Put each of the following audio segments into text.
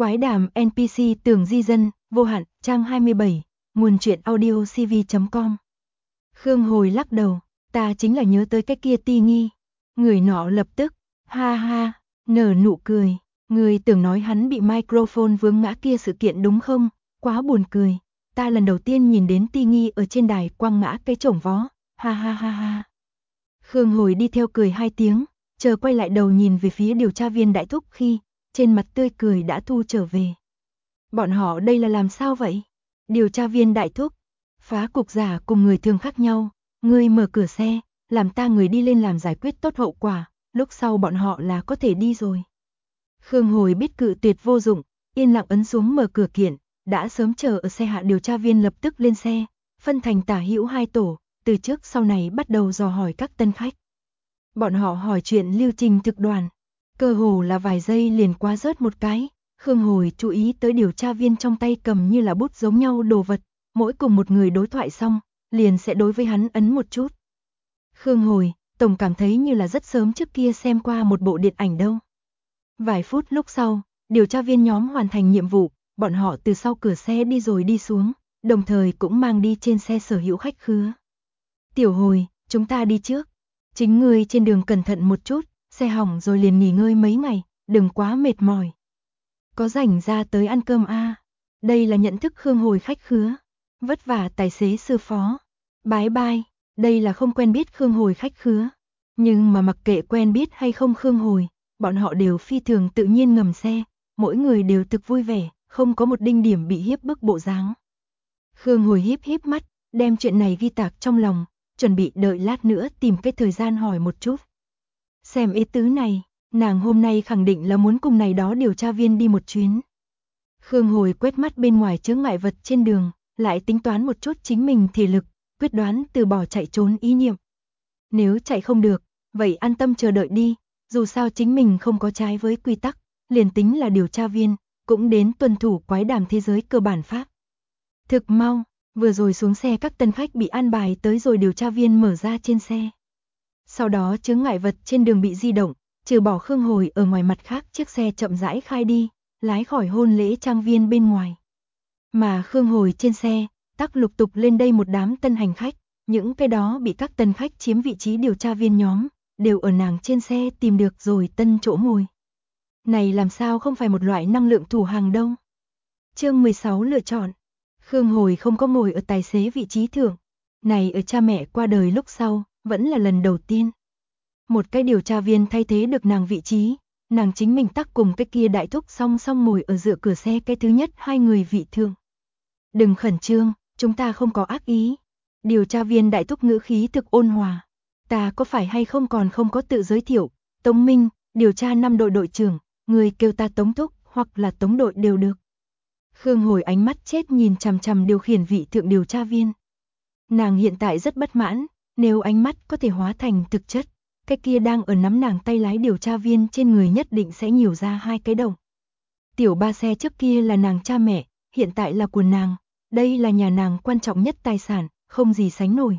Quái đàm NPC tưởng di dân, vô hạn, trang 27, nguồn truyện audio cv.com. Khương Hồi lắc đầu, ta chính là nhớ tới cái kia Ti Nghi. Người nọ lập tức, ha ha, nở nụ cười. Người tưởng nói hắn bị microphone vướng ngã kia sự kiện đúng không? Quá buồn cười. Ta lần đầu tiên nhìn đến Ti Nghi ở trên đài quăng ngã cái chổng vó. Ha ha ha ha. Khương Hồi đi theo cười 2 tiếng, chờ quay lại đầu nhìn về phía điều tra viên đại thúc khi trên mặt tươi cười đã thu trở về. Bọn họ đây là làm sao vậy? Điều tra viên đại thúc, phá cục giả cùng người thường khác nhau, ngươi mở cửa xe, làm ta người đi lên làm giải quyết tốt hậu quả, lúc sau bọn họ là có thể đi rồi. Khương Hồi biết cự tuyệt vô dụng, yên lặng ấn xuống mở cửa kiện, đã sớm chờ ở xe hạ điều tra viên lập tức lên xe, phân thành tả hữu 2 tổ, từ trước sau này bắt đầu dò hỏi các tân khách. Bọn họ hỏi chuyện lưu trình thực đoàn, cơ hồ là vài giây liền qua rớt một cái. Khương Hồi chú ý tới điều tra viên trong tay cầm như là bút giống nhau đồ vật, mỗi cùng một người đối thoại xong, liền sẽ đối với hắn ấn một chút. Khương Hồi, tổng cảm thấy như là rất sớm trước kia xem qua một bộ điện ảnh đâu. Vài phút lúc sau, điều tra viên nhóm hoàn thành nhiệm vụ, bọn họ từ sau cửa xe đi rồi đi xuống, đồng thời cũng mang đi trên xe sở hữu khách khứa. Tiểu Hồi, chúng ta đi trước. Chính ngươi trên đường cẩn thận một chút, xe hỏng rồi liền nghỉ ngơi mấy ngày, đừng quá mệt mỏi. Có rảnh ra tới ăn cơm a. Đây là nhận thức Khương Hồi khách khứa. Vất vả tài xế sư phó. Bái bai, đây là không quen biết Khương Hồi khách khứa. Nhưng mà mặc kệ quen biết hay không Khương Hồi, bọn họ đều phi thường tự nhiên ngầm xe, mỗi người đều thực vui vẻ, không có một đinh điểm bị hiếp bức bộ dáng. Khương Hồi híp mắt, đem chuyện này ghi tạc trong lòng, chuẩn bị đợi lát nữa tìm cái thời gian hỏi một chút. Xem ý tứ này, nàng hôm nay khẳng định là muốn cùng này đó điều tra viên đi một chuyến. Khương Hồi quét mắt bên ngoài chướng ngại vật trên đường, lại tính toán một chút chính mình thể lực, quyết đoán từ bỏ chạy trốn ý niệm. Nếu chạy không được, vậy an tâm chờ đợi đi, dù sao chính mình không có trái với quy tắc, liền tính là điều tra viên, cũng đến tuân thủ quái đàm thế giới cơ bản pháp. Thực mau, vừa rồi xuống xe các tân khách bị an bài tới rồi điều tra viên mở ra trên xe. Sau đó chướng ngại vật trên đường bị di động, trừ bỏ Khương Hồi ở ngoài mặt khác chiếc xe chậm rãi khai đi, lái khỏi hôn lễ trang viên bên ngoài. Mà Khương Hồi trên xe, tắc lục tục lên đây một đám tân hành khách, những cái đó bị các tân khách chiếm vị trí điều tra viên nhóm, đều ở nàng trên xe tìm được rồi tân chỗ ngồi. Này làm sao không phải một loại năng lượng thủ hàng đâu. Chương 16 lựa chọn. Khương Hồi không có ngồi ở tài xế vị trí thượng. Này ở cha mẹ qua đời lúc sau, vẫn là lần đầu tiên. Một cái điều tra viên thay thế được nàng vị trí, nàng chính mình tắc cùng cái kia đại thúc song song ngồi ở giữa cửa xe cái thứ nhất 2 người vị thượng. Đừng khẩn trương, chúng ta không có ác ý. Điều tra viên đại thúc ngữ khí thực ôn hòa. Ta có phải hay không còn không có tự giới thiệu, Tống Minh, điều tra 5 đội đội trưởng, người kêu ta Tống Thúc hoặc là Tống đội đều được. Khương Hồi ánh mắt chết nhìn chằm chằm điều khiển vị thượng điều tra viên. Nàng hiện tại rất bất mãn, nếu ánh mắt có thể hóa thành thực chất, cái kia đang ở nắm nàng tay lái điều tra viên trên người nhất định sẽ nhiều ra 2 cái đồng. Tiểu ba xe trước kia là nàng cha mẹ, hiện tại là của nàng, đây là nhà nàng quan trọng nhất tài sản, không gì sánh nổi.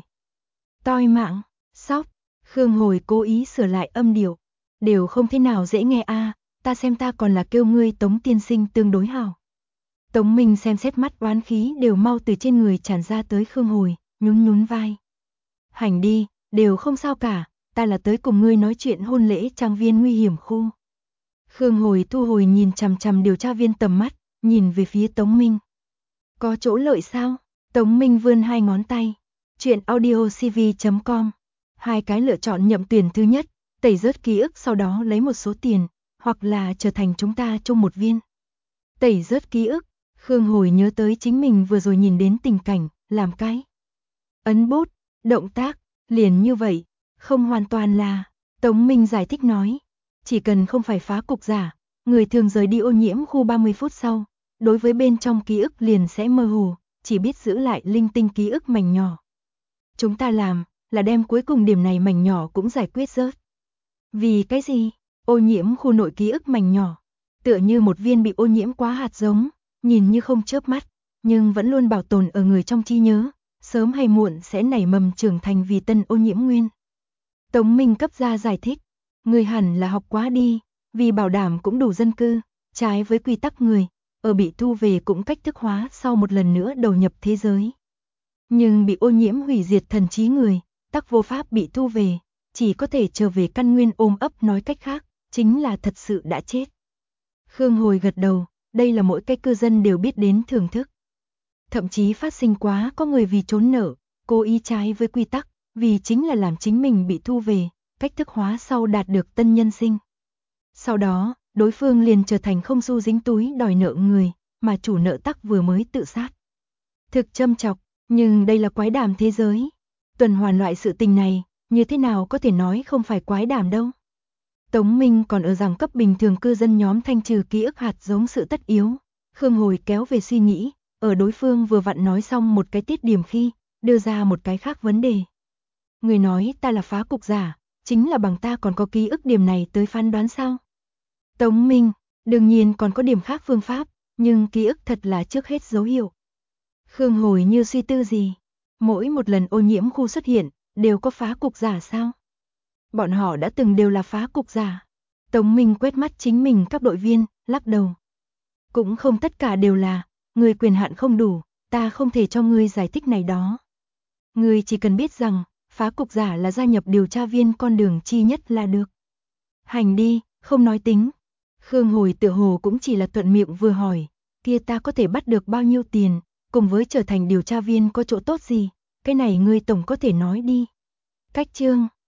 Toi mạng, sóc, Khương Hồi cố ý sửa lại âm điệu, đều không thế nào dễ nghe a, ta xem ta còn là kêu ngươi Tống tiên sinh tương đối hảo. Tống Minh xem xét mắt oán khí đều mau từ trên người tràn ra tới Khương Hồi, nhún vai. Hành đi, đều không sao cả, ta là tới cùng ngươi nói chuyện hôn lễ trang viên nguy hiểm khu. Khương Hồi thu hồi nhìn chằm chằm điều tra viên tầm mắt, nhìn về phía Tống Minh. Có chỗ lợi sao? Tống Minh vươn 2 ngón tay. Chuyện audio cv.com. 2 cái lựa chọn nhậm tuyển thứ nhất, tẩy rớt ký ức sau đó lấy một số tiền, hoặc là trở thành chúng ta chung một viên. Tẩy rớt ký ức, Khương Hồi nhớ tới chính mình vừa rồi nhìn đến tình cảnh, làm cái ấn bút, động tác, liền như vậy, không hoàn toàn là, Tống Minh giải thích nói, chỉ cần không phải phá cục giả, người thường rời đi ô nhiễm khu 30 phút sau, đối với bên trong ký ức liền sẽ mơ hồ, chỉ biết giữ lại linh tinh ký ức mảnh nhỏ. Chúng ta làm, là đem cuối cùng điểm này mảnh nhỏ cũng giải quyết rớt. Vì cái gì? Ô nhiễm khu nội ký ức mảnh nhỏ, tựa như một viên bị ô nhiễm quá hạt giống, nhìn như không chớp mắt, nhưng vẫn luôn bảo tồn ở người trong trí nhớ, sớm hay muộn sẽ nảy mầm trưởng thành vì tân ô nhiễm nguyên. Tống Minh cấp ra giải thích, người hẳn là học quá đi, vì bảo đảm cũng đủ dân cư, trái với quy tắc người, ở bị thu về cũng cách thức hóa sau một lần nữa đầu nhập thế giới. Nhưng bị ô nhiễm hủy diệt thần trí người, tắc vô pháp bị thu về, chỉ có thể trở về căn nguyên ôm ấp, nói cách khác, chính là thật sự đã chết. Khương Hồi gật đầu, đây là mỗi cái cư dân đều biết đến thưởng thức. Thậm chí phát sinh quá có người vì trốn nợ, cố ý trái với quy tắc, vì chính là làm chính mình bị thu về, cách thức hóa sau đạt được tân nhân sinh. Sau đó, đối phương liền trở thành không xu dính túi đòi nợ người, mà chủ nợ tắc vừa mới tự sát. Thực châm chọc, nhưng đây là quái đàm thế giới. Tuần hoàn loại sự tình này, như thế nào có thể nói không phải quái đàm đâu. Tống Minh còn ở rằng cấp bình thường cư dân nhóm thanh trừ ký ức hạt giống sự tất yếu. Khương Hồi kéo về suy nghĩ, ở đối phương vừa vặn nói xong một cái tiết điểm khi, đưa ra một cái khác vấn đề. Người nói ta là phá cục giả, chính là bằng ta còn có ký ức điểm này tới phán đoán sao? Tống Minh, đương nhiên còn có điểm khác phương pháp, nhưng ký ức thật là trước hết dấu hiệu. Khương Hồi như suy tư gì? Mỗi một lần ô nhiễm khu xuất hiện, đều có phá cục giả sao? Bọn họ đã từng đều là phá cục giả. Tống Minh quét mắt chính mình các đội viên, lắc đầu. Cũng không tất cả đều là, người quyền hạn không đủ, ta không thể cho ngươi giải thích này đó. Ngươi chỉ cần biết rằng, phá cục giả là gia nhập điều tra viên con đường chi nhất là được. Hành đi, không nói tính. Khương Hồi tựa hồ cũng chỉ là thuận miệng vừa hỏi, kia ta có thể bắt được bao nhiêu tiền, cùng với trở thành điều tra viên có chỗ tốt gì, cái này ngươi tổng có thể nói đi. Cách chương